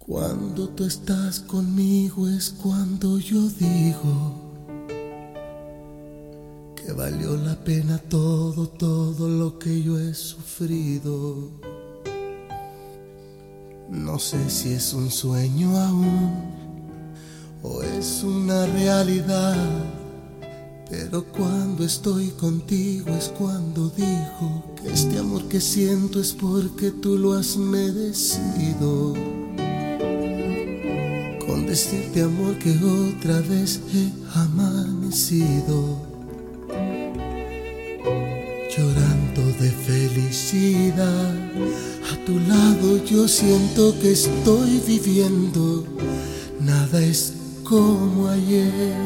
Cuando tú estás conmigo es cuando yo digo que valió la pena todo lo que yo he sufrido. No sé si es un sueño aún o es una realidad, pero cuando estoy contigo es cuando digo que este amor que siento es porque tú lo has merecido. Con decirte, amor, que otra vez he amanecido llorando de felicidad. A tu lado yo siento que estoy viviendo, nada es como ayer.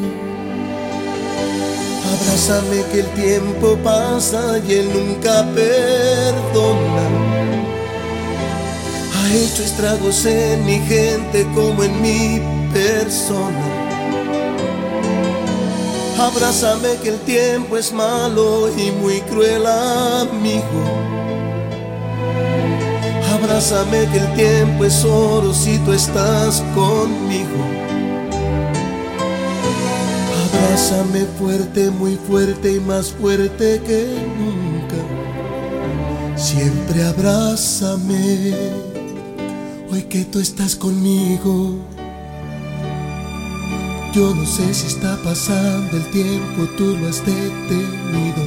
Abrázame que el tiempo pasa y él nunca perdona. Ha hecho estragos en mi gente como en mi persona. Abrázame que el tiempo es malo y muy cruel amigo. Abrázame que el tiempo es oro si tú estás conmigo. Abrázame fuerte, muy fuerte y más fuerte que nunca. Siempre abrázame hoy que tú estás conmigo. Yo no sé si está pasando el tiempo, tú lo has detenido.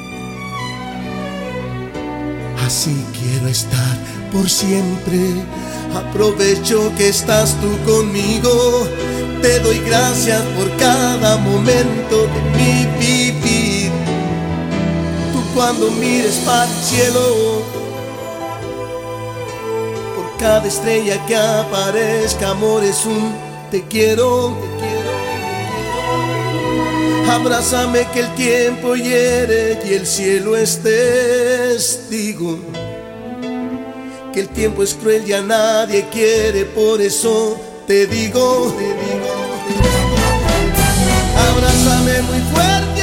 Así quiero estar por siempre. Aprovecho que estás tú conmigo. Te doy gracias por cada momento de mi vivir. Tú cuando mires para el cielo, por cada estrella que aparezca, amor, es un te quiero. Abrázame que el tiempo hiere y el cielo es testigo. Que el tiempo es cruel y a nadie quiere, por eso te digo. Abrázame muy fuerte.